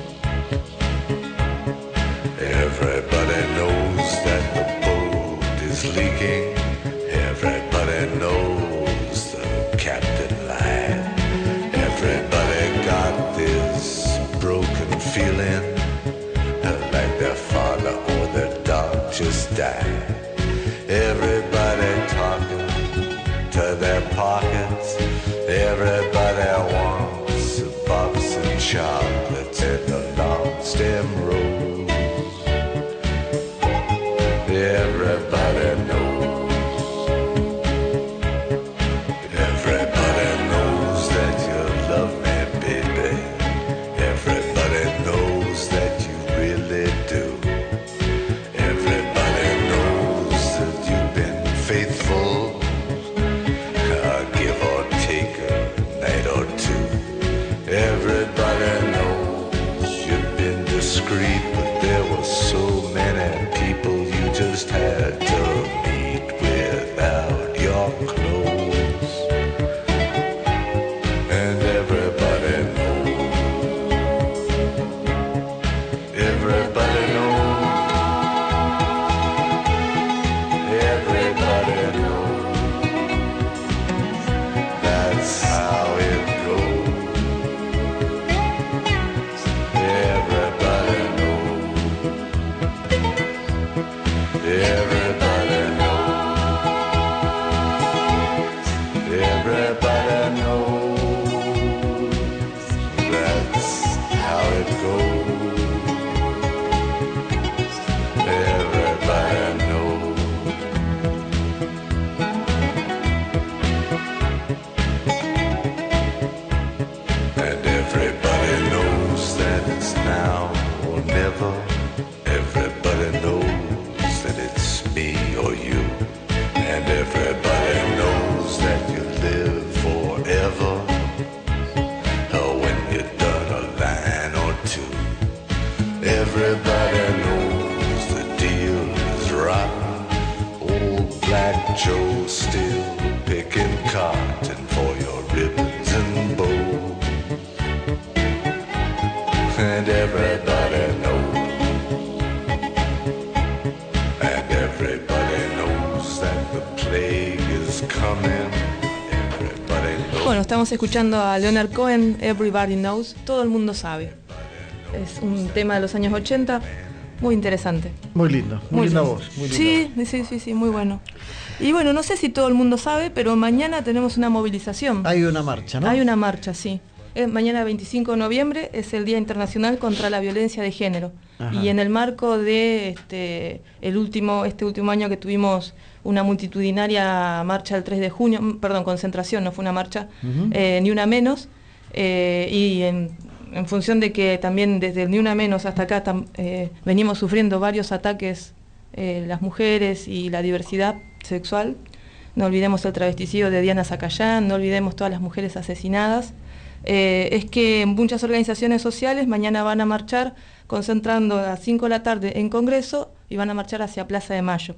Everybody knows that the boat is leaking. Everybody knows the captain lied. Everybody got this broken feeling, like their father or their dog just died. Everybody talking to their pockets. Everybody wants a box of chocolates and a long stem rose. Everybody knows. Everybody knows that you love me, baby. Everybody knows that you really do. Everybody knows that you've been faithful, uh, give or take a night or two. Everybody knows. coming. Everybody knows. Bueno, estamos escuchando a Leonard Cohen, Everybody Knows, todo el mundo sabe. Es un tema de los años ochenta, muy interesante. Muy lindo, muy, muy linda lindo. voz. Muy linda sí, voz. sí, sí, sí, muy bueno. Y bueno, no sé si todo el mundo sabe, pero mañana tenemos una movilización. Hay una marcha, ¿no? Hay una marcha, sí. Es mañana veinticinco de noviembre es el Día Internacional contra la Violencia de Género. Ajá. Y en el marco de este el último este último año que tuvimos una multitudinaria marcha el tres de junio, perdón, concentración, no fue una marcha, uh-huh. eh, ni una menos, eh, y en, en función de que también desde el ni una menos hasta acá tam, eh, venimos sufriendo varios ataques eh, las mujeres y la diversidad sexual. No olvidemos el travesticidio de Diana Zacayán, no olvidemos todas las mujeres asesinadas. Eh, es que muchas organizaciones sociales mañana van a marchar concentrando a las cinco de la tarde en Congreso y van a marchar hacia Plaza de Mayo.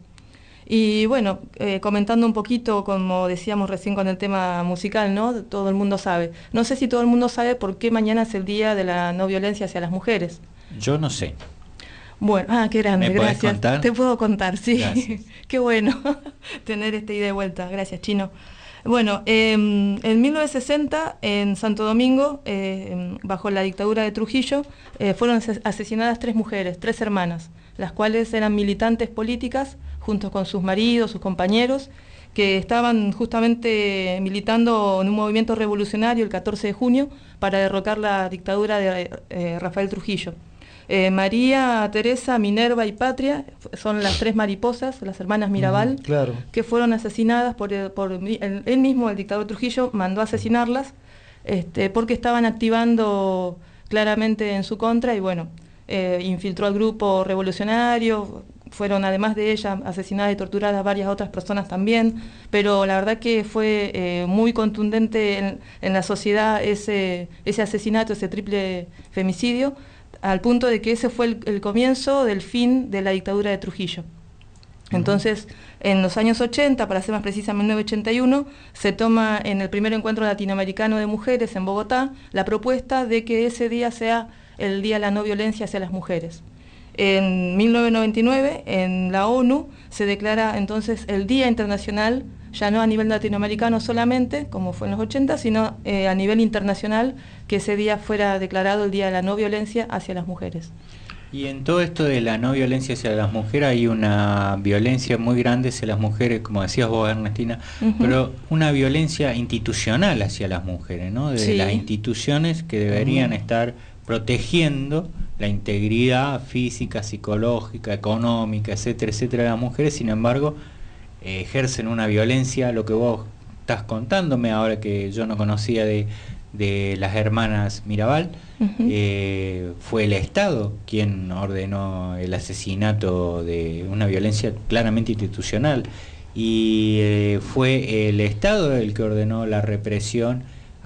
Y bueno, eh, comentando un poquito, como decíamos recién con el tema musical, ¿no? Todo el mundo sabe. No sé si todo el mundo sabe por qué mañana es el Día de la No Violencia hacia las Mujeres. Yo no sé. Bueno, ah, qué grande, ¿Me gracias. podés contar? Te puedo contar, sí. Gracias. Qué bueno tener esta ida y vuelta. Gracias, Chino. Bueno, eh, en mil novecientos sesenta, en Santo Domingo, eh, bajo la dictadura de Trujillo, eh, fueron asesinadas tres mujeres, tres hermanas, las cuales eran militantes políticas, junto con sus maridos, sus compañeros, que estaban justamente militando en un movimiento revolucionario el catorce de junio para derrocar la dictadura de eh, Rafael Trujillo. Eh, María, Teresa, Minerva y Patria son las tres mariposas, las hermanas Mirabal, mm, claro. que fueron asesinadas por, por él, él mismo, el dictador Trujillo, mandó a asesinarlas este, porque estaban activando claramente en su contra y bueno, eh, infiltró al grupo revolucionario. Fueron además de ella asesinadas y torturadas varias otras personas también, pero la verdad que fue eh, muy contundente en, en la sociedad ese, ese asesinato, ese triple femicidio, al punto de que ese fue el, el comienzo del fin de la dictadura de Trujillo. Entonces, en los años ochenta, para ser más precisa, en mil novecientos ochenta y uno, se toma en el primer encuentro latinoamericano de mujeres en Bogotá la propuesta de que ese día sea el Día de la No Violencia hacia las Mujeres. En mil novecientos noventa y nueve, en la ONU, se declara entonces el Día Internacional, ya no a nivel latinoamericano solamente, como fue en los ochenta, sino eh, a nivel internacional, que ese día fuera declarado el Día de la No Violencia hacia las Mujeres. Y en todo esto de la no violencia hacia las mujeres hay una violencia muy grande hacia las mujeres, como decías vos, Ernestina, uh-huh. pero una violencia institucional hacia las mujeres, ¿no? De sí. las instituciones que deberían uh-huh. estar protegiendo la integridad física, psicológica, económica, etcétera, etcétera, de las mujeres. Sin embargo, eh, ejercen una violencia, lo que vos estás contándome ahora que yo no conocía de, de las hermanas Mirabal, uh-huh. eh, fue el Estado quien ordenó el asesinato de una violencia claramente institucional y eh, fue el Estado el que ordenó la represión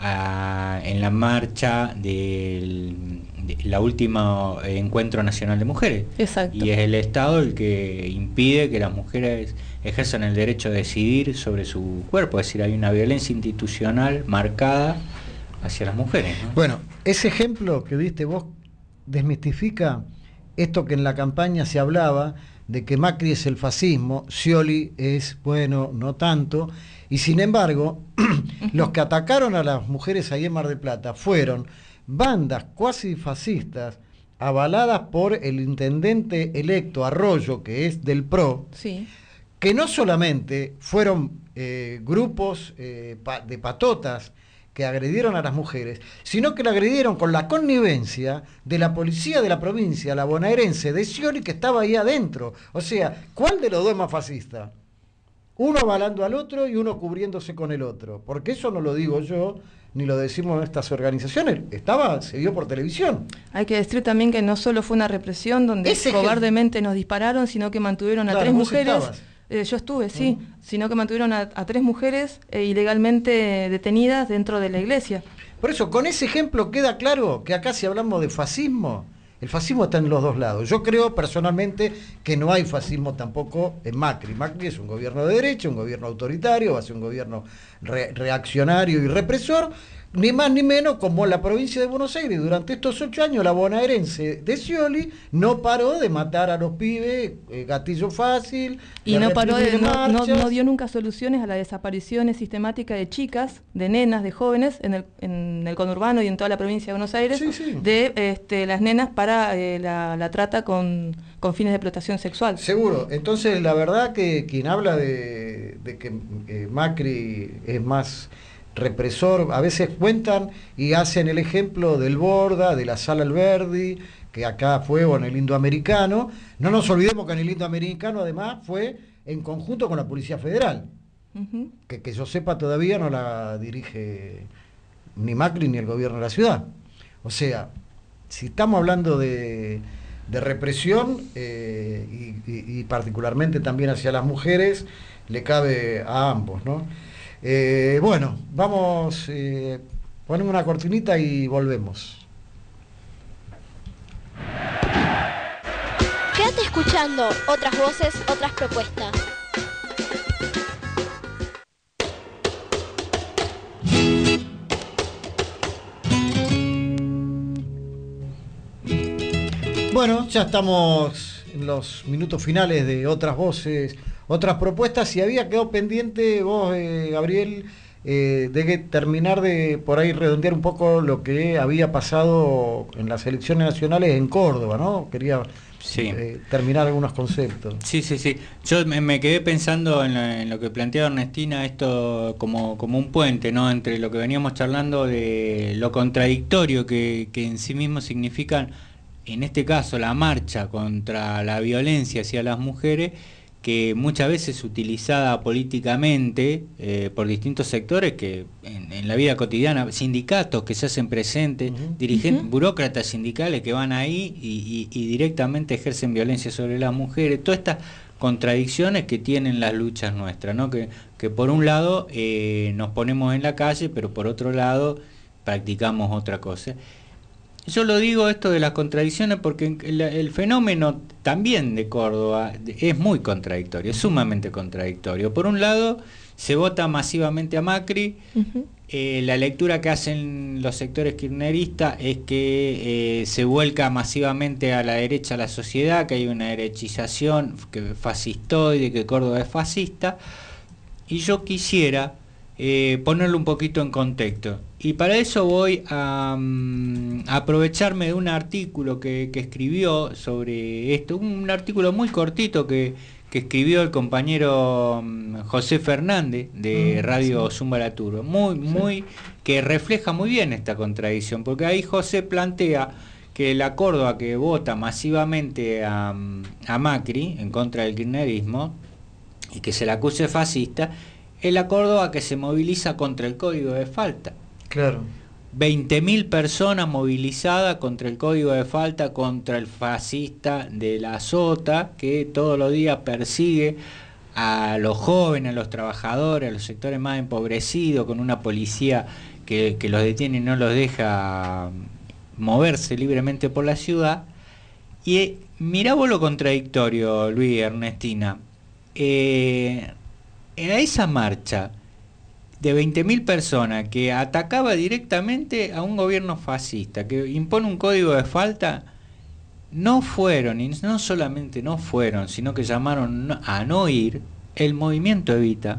a, en la marcha del de la última encuentro nacional de mujeres. Exacto. Y es el Estado el que impide que las mujeres ejerzan el derecho a decidir sobre su cuerpo, es decir, hay una violencia institucional marcada hacia las mujeres, ¿no? Bueno, ese ejemplo que diste vos desmistifica esto que en la campaña se hablaba de que Macri es el fascismo, Scioli es, bueno, no tanto, y sin embargo, los que atacaron a las mujeres ahí en Mar del Plata fueron bandas cuasi fascistas avaladas por el intendente electo Arroyo, que es del P R O, sí. que no solamente fueron eh, grupos eh, pa de patotas que agredieron a las mujeres, sino que la agredieron con la connivencia de la policía de la provincia, la bonaerense de Scioli, que estaba ahí adentro. O sea, ¿cuál de los dos es más fascista? Uno avalando al otro y uno cubriéndose con el otro. Porque eso no lo digo yo, ni lo decimos en estas organizaciones, estaba, se vio por televisión. Hay que decir también que no solo fue una represión donde Ese cobardemente nos dispararon, sino que mantuvieron a claro, tres mujeres, eh, yo estuve, sí, uh-huh. sino que mantuvieron a, a tres mujeres eh, ilegalmente detenidas dentro de la iglesia. Por eso, con ese ejemplo queda claro que acá si hablamos de fascismo, el fascismo está en los dos lados. Yo creo personalmente que no hay fascismo tampoco en Macri. Macri es un gobierno de derecha, un gobierno autoritario, va a ser un gobierno re reaccionario y represor, ni más ni menos como la provincia de Buenos Aires. Durante estos ocho años la bonaerense de Scioli no paró de matar a los pibes, eh, gatillo fácil. Y no paró de, no, no, no dio nunca soluciones a las desapariciones sistemáticas de chicas, de nenas, de jóvenes en el, en el conurbano y en toda la provincia de Buenos Aires, sí, sí. de este, las nenas para eh, la, la trata con, con fines de explotación sexual. Seguro. Entonces la verdad que quien habla de, de que eh, Macri es más represor, a veces cuentan y hacen el ejemplo del Borda, de la Sala Alberdi, que acá fue en el Indoamericano. No nos olvidemos que en el Indoamericano además fue en conjunto con la Policía Federal, uh-huh. que, que yo sepa todavía no la dirige ni Macri ni el gobierno de la ciudad. O sea, si estamos hablando de, de represión eh, y, y, y particularmente también hacia las mujeres, le cabe a ambos, ¿no? Eh, bueno, vamos, eh, ponemos una cortinita y volvemos. Quédate escuchando otras voces, otras propuestas. Bueno, ya estamos en los minutos finales de otras voces, otras propuestas, y había quedado pendiente vos, eh, Gabriel, eh, de que terminar de por ahí redondear un poco lo que había pasado en las elecciones nacionales en Córdoba, ¿no? Quería sí. eh, terminar algunos conceptos. Sí, sí, sí. Yo me, me quedé pensando en lo, en lo que planteaba Ernestina, esto como, como un puente, ¿no? Entre lo que veníamos charlando de lo contradictorio que, que en sí mismo significan, en este caso, la marcha contra la violencia hacia las mujeres, que muchas veces es utilizada políticamente eh, por distintos sectores que en, en la vida cotidiana, sindicatos que se hacen presentes, uh-huh. dirigentes, uh-huh. burócratas sindicales que van ahí y, y, y directamente ejercen violencia sobre las mujeres, todas estas contradicciones que tienen las luchas nuestras, ¿no? que, que por un lado eh, nos ponemos en la calle, pero por otro lado practicamos otra cosa. Yo lo digo esto de las contradicciones porque el, el fenómeno también de Córdoba es muy contradictorio, es sumamente contradictorio. Por un lado, se vota masivamente a Macri, uh-huh. eh, la lectura que hacen los sectores kirchneristas es que eh, se vuelca masivamente a la derecha la sociedad, que hay una derechización que fascistoide, que Córdoba es fascista, y yo quisiera eh, ponerlo un poquito en contexto. Y para eso voy a, um, a aprovecharme de un artículo que, que escribió sobre esto, un artículo muy cortito que, que escribió el compañero um, José Fernández de mm, Radio sí. Zumbaraturo, muy, muy, sí. que refleja muy bien esta contradicción, porque ahí José plantea que la Córdoba que vota masivamente a, a Macri en contra del kirchnerismo y que se la acuse fascista, es la Córdoba que se moviliza contra el Código de Falta. Claro. veinte mil personas movilizadas contra el Código de Falta, contra el fascista de la Sota, que todos los días persigue a los jóvenes, a los trabajadores, a los sectores más empobrecidos, con una policía que, que los detiene y no los deja moverse libremente por la ciudad. Y eh, mirá vos lo contradictorio, Luis, Ernestina. Eh, en esa marcha de veinte mil personas que atacaba directamente a un gobierno fascista, que impone un código de falta, no fueron, y no solamente no fueron, sino que llamaron a no ir el Movimiento Evita,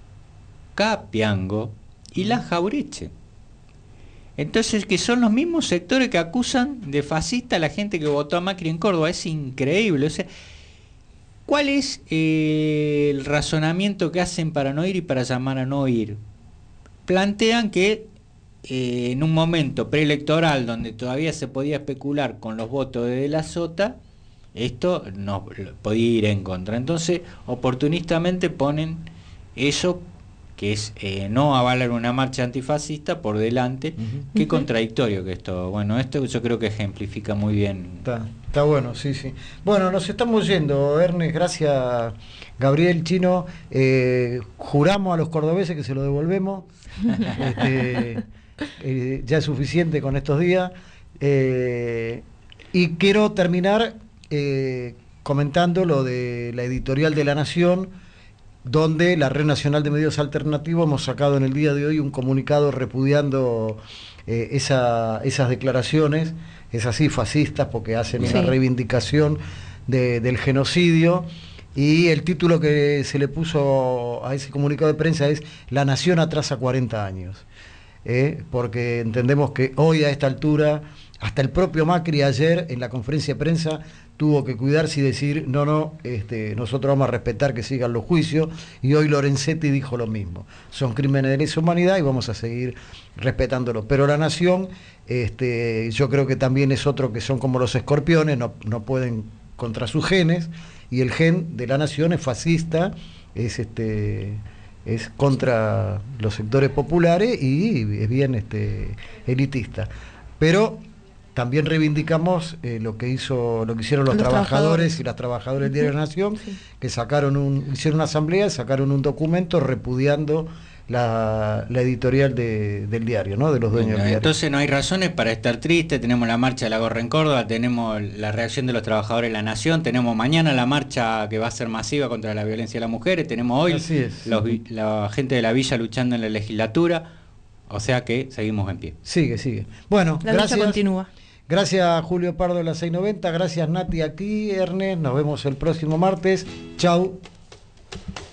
Capiango y La Jaureche. Entonces, que son los mismos sectores que acusan de fascista a la gente que votó a Macri en Córdoba. Es increíble. O sea, ¿cuál es eh, el razonamiento que hacen para no ir y para llamar a no ir? Plantean que eh, en un momento preelectoral donde todavía se podía especular con los votos de De la Sota, esto no podía ir en contra. Entonces, oportunistamente ponen eso, que es eh, no avalar una marcha antifascista por delante. Uh-huh. Qué uh-huh. contradictorio que esto. Bueno, esto yo creo que ejemplifica muy bien. Está, está bueno, sí, sí. Bueno, nos estamos yendo, Ernest, gracias, Gabriel, Chino. Eh, juramos a los cordobeses que se lo devolvemos. este, eh, ya es suficiente con estos días. Eh, y quiero terminar eh, comentando lo de la editorial de La Nación, donde la Red Nacional de Medios Alternativos hemos sacado en el día de hoy un comunicado repudiando eh, esa, esas declaraciones, es así, fascistas, porque hacen sí. una reivindicación de, del genocidio, y el título que se le puso a ese comunicado de prensa es "La Nación atrasa cuarenta años", eh, porque entendemos que hoy a esta altura, hasta el propio Macri ayer en la conferencia de prensa tuvo que cuidarse y decir, no, no, este, nosotros vamos a respetar que sigan los juicios, y hoy Lorenzetti dijo lo mismo, son crímenes de lesa humanidad y vamos a seguir respetándolo. Pero la Nación, este, yo creo que también es otro que son como los escorpiones, no, no pueden contra sus genes, y el gen de la Nación es fascista, es este es contra los sectores populares y es bien este elitista. Pero también reivindicamos eh, lo que hizo, lo que hicieron los, los trabajadores, trabajadores y las trabajadoras del Diario de la Nación, sí. que sacaron un, hicieron una asamblea, sacaron un documento repudiando la, la editorial de, del diario, ¿no? De los dueños Venga, del diario. Entonces no hay razones para estar triste. Tenemos la marcha de la gorra en Córdoba, tenemos la reacción de los trabajadores de la Nación, tenemos mañana la marcha que va a ser masiva contra la violencia de las mujeres, tenemos hoy los, la gente de la villa luchando en la legislatura, o sea que seguimos en pie. Sigue, sigue. Bueno, la gracias. lucha continúa. Gracias Julio Pardo de la seiscientos noventa, gracias Nati aquí, Ernest, nos vemos el próximo martes. Chau.